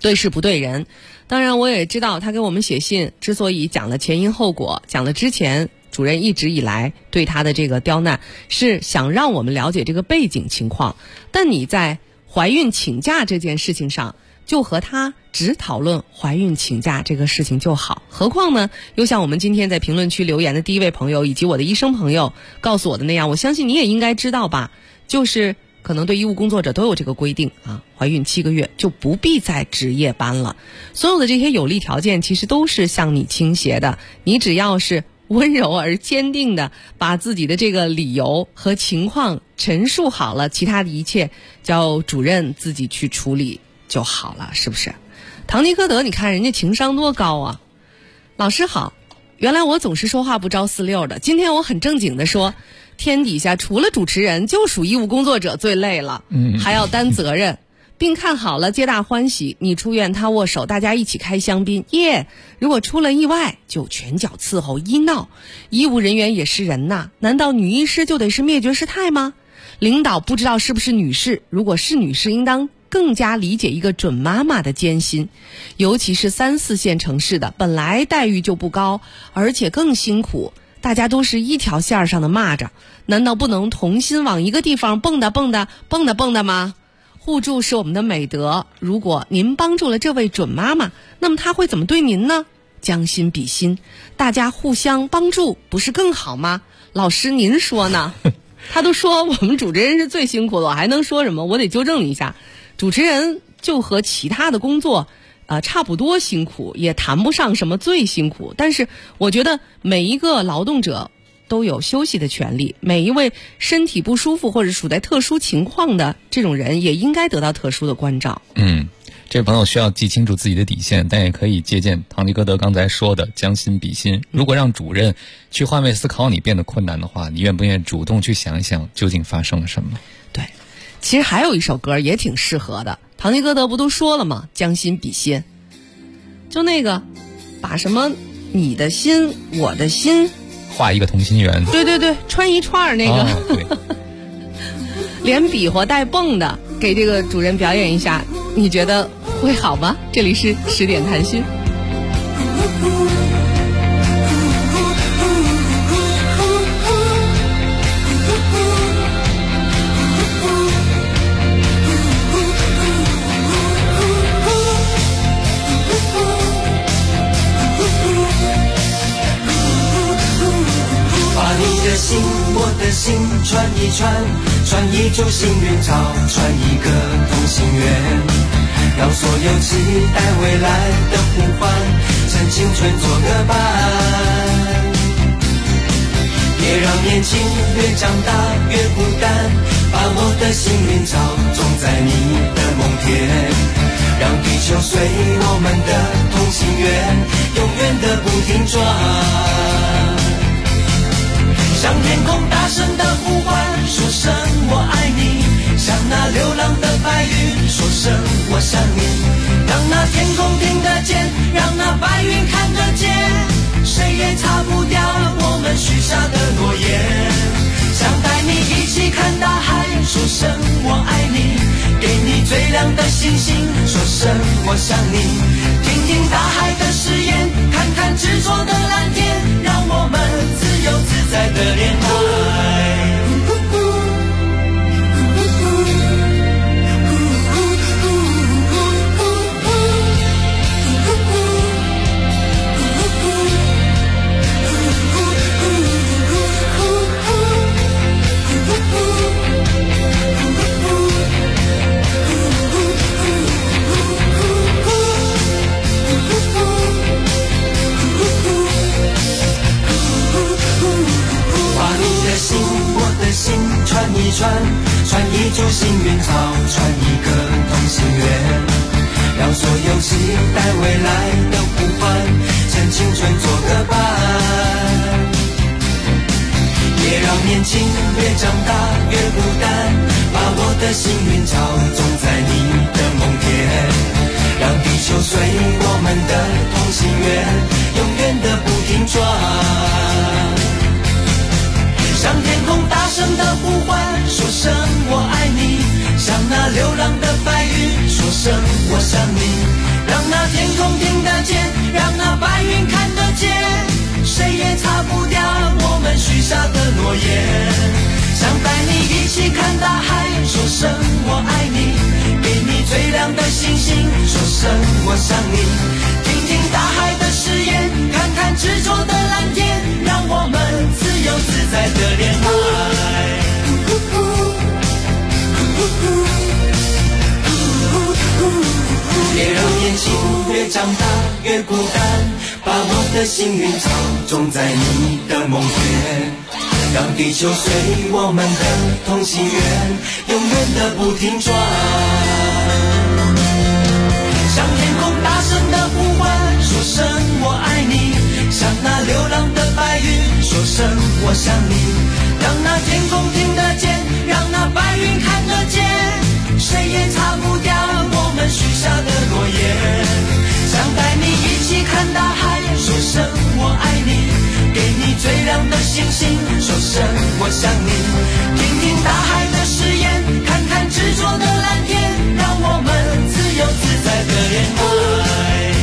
对事不对人。当然我也知道他给我们写信之所以讲了前因后果，讲了之前主任一直以来对他的这个刁难，是想让我们了解这个背景情况。但你在怀孕请假这件事情上，就和他只讨论怀孕请假这个事情就好。何况呢，又像我们今天在评论区留言的第一位朋友以及我的医生朋友告诉我的那样，我相信你也应该知道吧，就是可能对医务工作者都有这个规定啊，怀孕7个月就不必再值夜班了。所有的这些有利条件其实都是向你倾斜的，你只要是温柔而坚定的把自己的这个理由和情况陈述好了，其他的一切叫主任自己去处理就好了，是不是？唐吉诃德，你看人家情商多高啊！老师好，原来我总是说话不着四溜的，今天我很正经的说，天底下除了主持人就属医务工作者最累了，还要担责任，并看好了皆大欢喜，你出院他握手，大家一起开香槟耶！如果出了意外就拳脚伺候医闹，医务人员也是人呐，难道女医师就得是灭绝师太吗？领导不知道是不是女士，如果是女士应当更加理解一个准妈妈的艰辛，尤其是3、4线城市的，本来待遇就不高，而且更辛苦，大家都是一条线上的蚂蚱，难道不能同心往一个地方蹦跶吗？互助是我们的美德，如果您帮助了这位准妈妈，那么她会怎么对您呢？将心比心，大家互相帮助不是更好吗？老师您说呢？他都说我们主持人是最辛苦的，我还能说什么？我得纠正一下，主持人就和其他的工作差不多辛苦，也谈不上什么最辛苦。但是我觉得每一个劳动者都有休息的权利，每一位身体不舒服或者处在特殊情况的这种人也应该得到特殊的关照。 这位朋友需要记清楚自己的底线，但也可以借鉴唐吉诃德刚才说的将心比心。如果让主任去换位思考你变得困难的话，你愿不愿意主动去想一想究竟发生了什么？ 对，其实还有一首歌也挺适合的，唐吉诃德不都说了吗？将心比心，就那个把什么你的心我的心画一个同心圆， 对，穿一串那个， 对连比划带蹦的，给这个主任表演一下，你觉得会好吗？这里是10点谈心。 心，我的心串一串，串一株幸运草，串一个同心圆，让所有期待未来的呼唤，趁青春做个伴。别让年轻越长大越孤单，把我的幸运草种在你的梦田，让地球随我们的同心圆，永远的不停转。向天空大声的呼唤，说声我爱你，向那流浪的白云说声我想你，让那天空听得见，让那白云看得见，谁也擦不掉我们许下的诺言。想带你一起看大海，说声我爱你，给你最亮的星星，说声我想你，听听大海的誓言，看看执着的蓝天，让我们自由自在的恋爱。串一串，串一株幸运草，串一个同心圆，让所有期待未来的呼唤，趁青春做个伴。别让年轻越长大越孤单，把我的幸运草种在你的梦田，让地球随我们的同心圆，永远的不停转。向天空大声的呼唤，说声我爱你，向那流浪的白云说声我想你， 下的诺言，想带你一起看大海，说声我爱你，给你最亮的星星，说声我想你，听听大海的誓言，看看执着的蓝天，让我们自由自在的恋爱。别让年轻越长大越孤单，把我的幸运草种在你的梦田，让地球随我们的同心圆永远的不停转，向天空大声的呼唤，说声我爱你，向那流浪的白云说声我想你，让那天空听得见，让那白云看得见，谁也擦不掉我们许下的诺言，想带你一起看大海，说声我爱你，给你最亮的星星，说声我想你，听听大海的誓言，看看执着的蓝天，让我们自由自在的恋爱。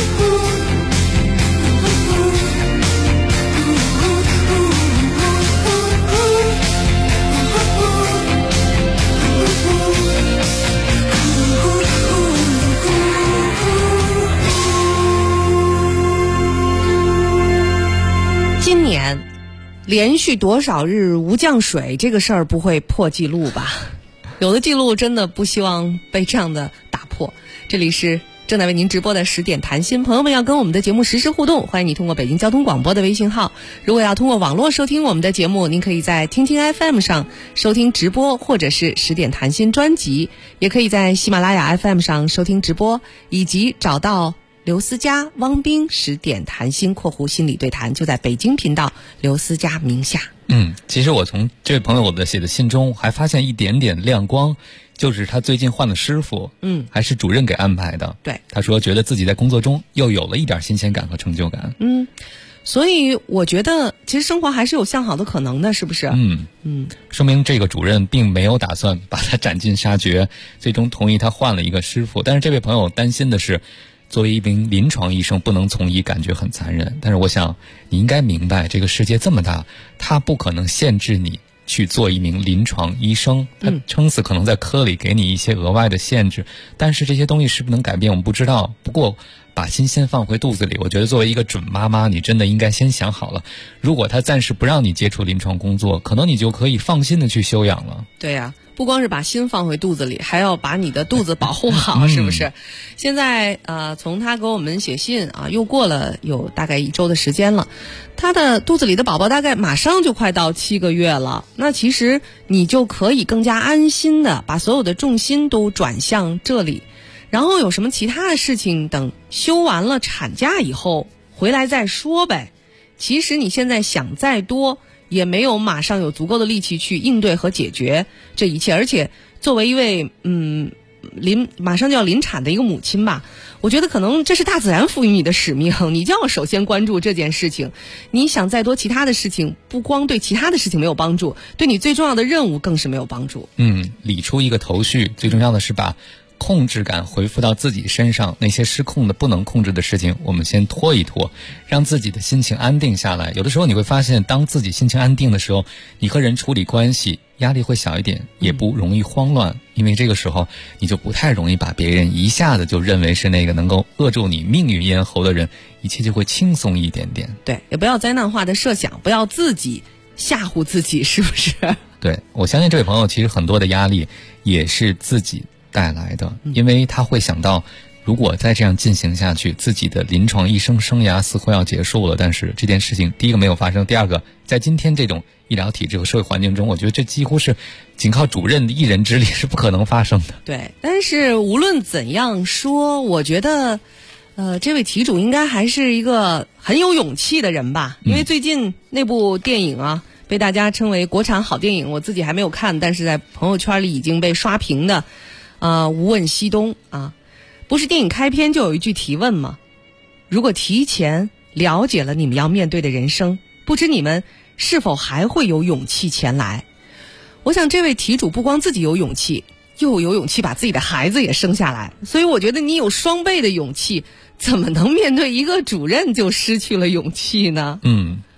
今年连续多少日无降水，这个事儿不会破纪录吧？有的记录真的不希望被这样的打破。这里是正在为您直播的10点谈心，朋友们要跟我们的节目实时互动，欢迎你通过北京交通广播的微信号。如果要通过网络收听我们的节目，您可以在听听 FM 上收听直播，或者是10点谈心专辑，也可以在喜马拉雅 FM 上收听直播，以及找到刘思佳、汪冰10点谈心（心理对谈）就在北京频道刘思佳名下。 其实我从这位朋友的写的信中还发现一点点亮光，就是他最近换了师傅，还是主任给安排的。 对， 他说觉得自己在工作中又有了一点新鲜感和成就感。 所以我觉得其实生活还是有向好的可能的，是不是？ 说明这个主任并没有打算把他斩尽杀绝，最终同意他换了一个师傅。但是这位朋友担心的是，作为一名临床医生不能从医，感觉很残忍。但是我想你应该明白，这个世界这么大，他不可能限制你去做一名临床医生，他撑死可能在科里给你一些额外的限制，但是这些东西是不能改变我们不知道。不过把心先放回肚子里，我觉得作为一个准妈妈，你真的应该先想好了，如果他暂时不让你接触临床工作，可能你就可以放心的去休养了。 对呀，不光是把心放回肚子里，还要把你的肚子保护好，是不是？现在从他给我们写信又过了有大概1周的时间了，他的肚子里的宝宝大概马上就快到7个月了。那其实你就可以更加安心的把所有的重心都转向这里，然后有什么其他的事情等休完了产假以后回来再说呗。其实你现在想再多也没有马上有足够的力气去应对和解决这一切。而且作为一位马上就要临产的一个母亲吧，我觉得可能这是大自然赋予你的使命，你就要首先关注这件事情。你想再多其他的事情，不光对其他的事情没有帮助，对你最重要的任务更是没有帮助。 理出一个头绪，最重要的是把控制感回复到自己身上，那些失控的不能控制的事情我们先拖一拖，让自己的心情安定下来。有的时候你会发现，当自己心情安定的时候，你和人处理关系压力会小一点，也不容易慌乱，因为这个时候你就不太容易把别人一下子就认为是那个能够扼住你命运咽喉的人，一切就会轻松一点点。 对，也不要灾难化的设想，不要自己吓唬自己，是不是？ 对，我相信这位朋友其实很多的压力也是自己带来的，因为他会想到，如果再这样进行下去，自己的临床医生生涯似乎要结束了。但是这件事情，第一个没有发生，第二个，在今天这种医疗体制和社会环境中，我觉得这几乎是仅靠主任的一人之力是不可能发生的。 对，但是无论怎样说，我觉得这位题主应该还是一个很有勇气的人吧，因为最近那部电影被大家称为国产好电影，我自己还没有看，但是在朋友圈里已经被刷屏的无问西东不是电影开篇就有一句提问吗？如果提前了解了你们要面对的人生，不知你们是否还会有勇气前来？我想这位题主不光自己有勇气，又有勇气把自己的孩子也生下来，所以我觉得你有双倍的勇气，怎么能面对一个主任就失去了勇气呢？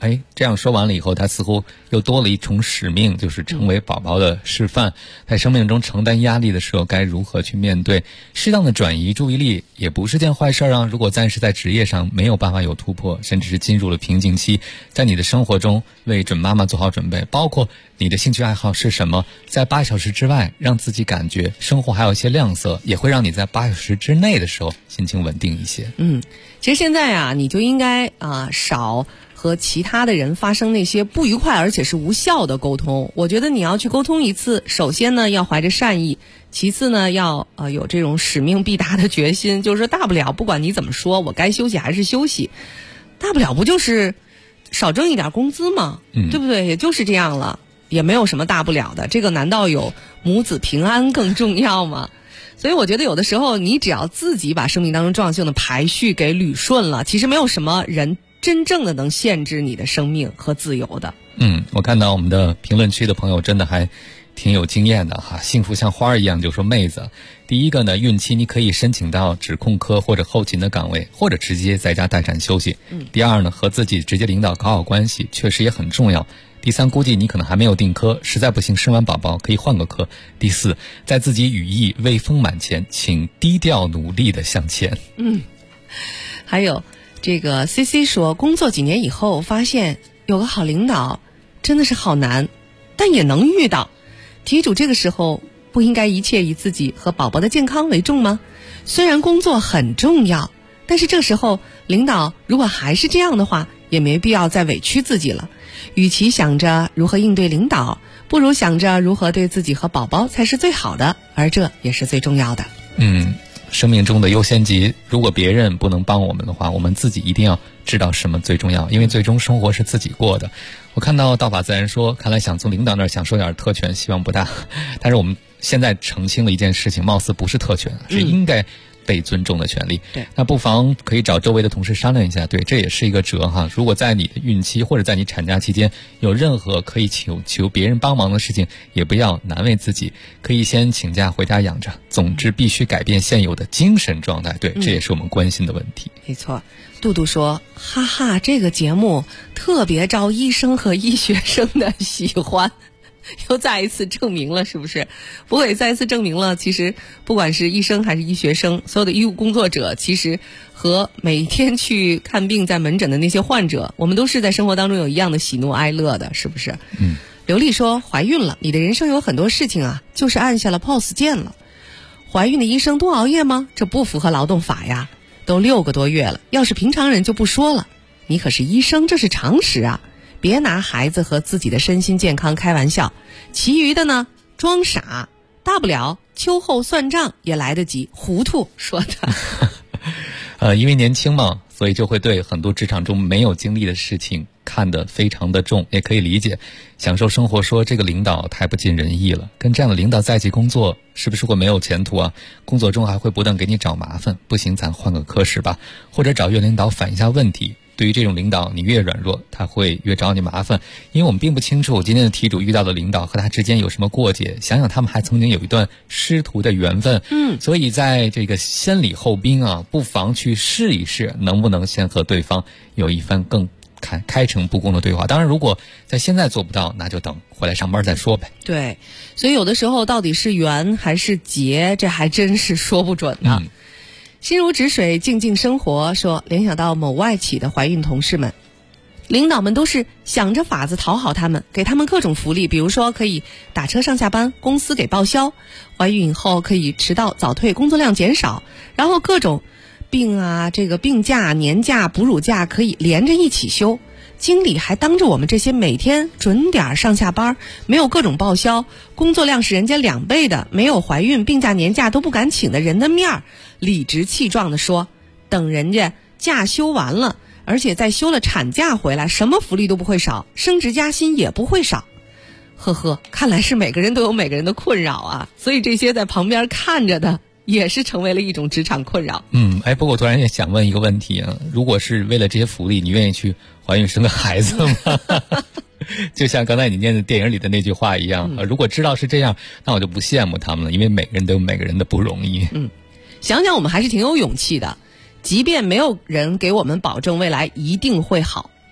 这样说完了以后，他似乎又多了一重使命，就是成为宝宝的示范，在生命中承担压力的时候该如何去面对，适当的转移注意力也不是件坏事啊。如果暂时在职业上没有办法有突破，甚至是进入了瓶颈期，在你的生活中为准妈妈做好准备，包括你的兴趣爱好是什么，在8小时之外让自己感觉生活还有一些亮色，也会让你在8小时之内的时候心情稳定一些。 其实现在啊，你就应该少和其他的人发生那些不愉快而且是无效的沟通。我觉得你要去沟通一次，首先呢要怀着善意，其次呢要有这种使命必达的决心，就是说大不了不管你怎么说，我该休息还是休息，大不了不就是少挣一点工资吗？对不对？也就是这样了，也没有什么大不了的，这个难道有母子平安更重要吗？所以我觉得有的时候你只要自己把生命当中重要性的排序给捋顺了，其实没有什么人真正的能限制你的生命和自由的。 我看到我们的评论区的朋友真的还挺有经验的哈，幸福像花一样就说妹子，第一个呢，孕期你可以申请到指控科或者后勤的岗位，或者直接在家待产休息。第二呢，和自己直接领导搞好关系确实也很重要。第三，估计你可能还没有定科，实在不行生完宝宝可以换个科。第四，在自己羽翼未丰满前，请低调努力的向前。 还有这个 CC 说，工作几年以后发现有个好领导真的是好难，但也能遇到。题主这个时候不应该一切以自己和宝宝的健康为重吗？虽然工作很重要，但是这时候领导如果还是这样的话，也没必要再委屈自己了。与其想着如何应对领导，不如想着如何对自己和宝宝才是最好的，而这也是最重要的。 生命中的优先级，如果别人不能帮我们的话，我们自己一定要知道什么最重要，因为最终生活是自己过的。我看到道法自然说，看来想从领导那儿想收点特权希望不大，但是我们现在澄清了一件事情，貌似不是特权，是应该被尊重的权利。 对， 那不妨可以找周围的同事商量一下。对，这也是一个辙哈。如果在你的孕期或者在你产假期间有任何可以求别人帮忙的事情，也不要难为自己，可以先请假回家养着。总之必须改变现有的精神状态。对，这也是我们关心的问题。 没错。杜杜说，哈哈，这个节目特别招医生和医学生的喜欢。又再一次证明了，是不是？不过也再一次证明了，其实不管是医生还是医学生，所有的医务工作者，其实和每天去看病在门诊的那些患者，我们都是在生活当中有一样的喜怒哀乐的，是不是？刘丽说，怀孕了，你的人生有很多事情啊，就是按下了 POS 键了。怀孕的医生多熬夜吗？这不符合劳动法呀，都6个多月了，要是平常人就不说了，你可是医生，这是常识啊。别拿孩子和自己的身心健康开玩笑，其余的呢，装傻，大不了秋后算账也来得及。糊涂说的。 因为年轻嘛，所以就会对很多职场中没有经历的事情看得非常的重，也可以理解。享受生活说这个领导太不尽人意了，跟这样的领导在一起工作是不是会没有前途啊？工作中还会不断给你找麻烦，不行咱换个科室吧，或者找岳领导反映一下问题。对于这种领导，你越软弱，他会越找你麻烦，因为我们并不清楚今天的题主遇到的领导和他之间有什么过节，想想他们还曾经有一段师徒的缘分，所以在这个先礼后兵啊，不妨去试一试，能不能先和对方有一番更开诚布公的对话。当然，如果在现在做不到，那就等回来上班再说呗。 对，所以有的时候到底是缘还是劫，这还真是说不准呢。心如止水，静静生活说，联想到某外企的怀孕同事们，领导们都是想着法子讨好他们，给他们各种福利，比如说可以打车上下班，公司给报销，怀孕以后可以迟到早退，工作量减少，然后各种病啊，这个病假、年假、哺乳假可以连着一起休。经理还当着我们这些每天准点上下班，没有各种报销，工作量是人家2倍的，没有怀孕、病假、年假都不敢请的人的面儿，理直气壮地说，等人家假休完了，而且再休了产假回来，什么福利都不会少，升职加薪也不会少。呵呵，看来是每个人都有每个人的困扰啊，所以这些在旁边看着的也是成为了一种职场困扰。 不过我突然也想问一个问题啊，如果是为了这些福利，你愿意去怀孕生个孩子吗？就像刚才你念的电影里的那句话一样，如果知道是这样，那我就不羡慕他们了，因为每个人都有每个人的不容易。 想想我们还是挺有勇气的，即便没有人给我们保证未来一定会好，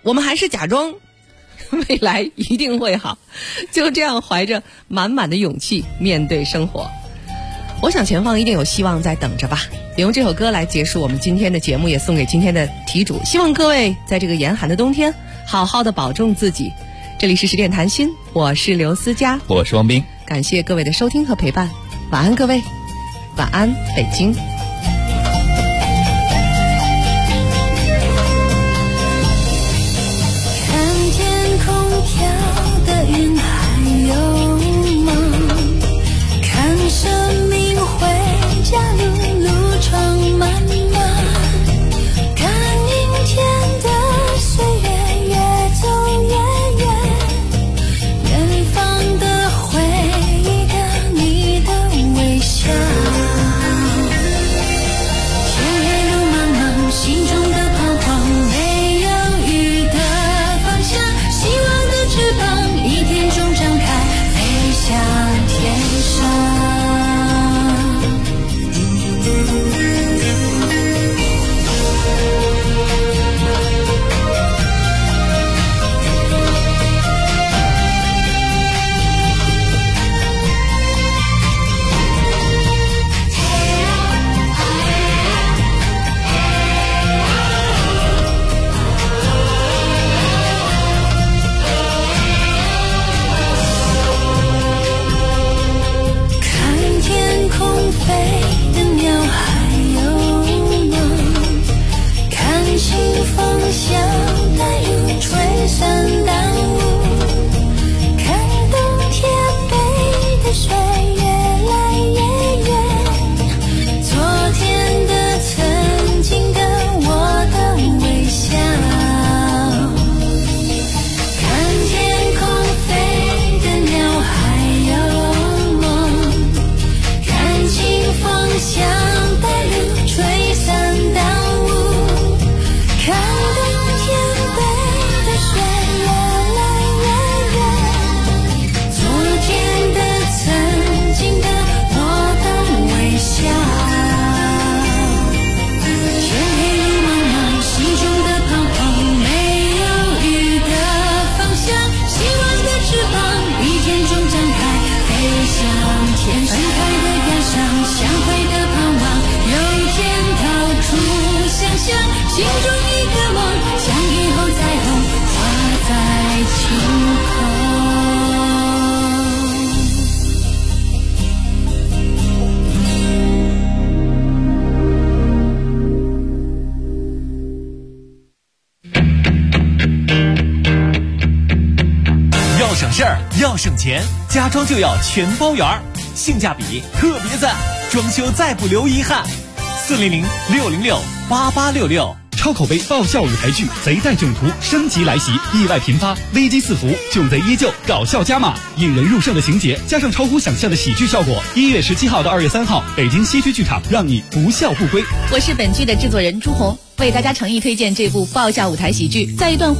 我们还是假装未来一定会好，就这样怀着满满的勇气面对生活。我想前方一定有希望在等着吧。也用这首歌来结束我们今天的节目，也送给今天的题主，希望各位在这个严寒的冬天好好的保重自己。这里是十点谈心，我是刘思佳， 我是王斌， 感谢各位的收听和陪伴，晚安各位，晚安北京。 飘的云还有吗？看生命回家路，路程漫漫，看阴天的岁月越走越远，远方的回忆的你的微笑。天黑路茫茫，心中的彷徨没有雨的方向，希望翅膀一天中张开，飞向天上。心中一个梦，像雨后彩虹画在晴空。要省事儿，要省钱，家装就要全包圆儿，性价比特别赞，装修再不留遗憾。400-606-8866。 超口碑爆笑舞台剧《贼在囧途》升级来袭，意外频发，危机四伏，囧贼依旧，搞笑加码，引人入胜的情节加上超乎想象的喜剧效果。1月17号到2月3号，北京西区剧场，让你不笑不归。 我是本剧的制作人朱红，为大家诚意推荐这部爆笑舞台喜剧。在一段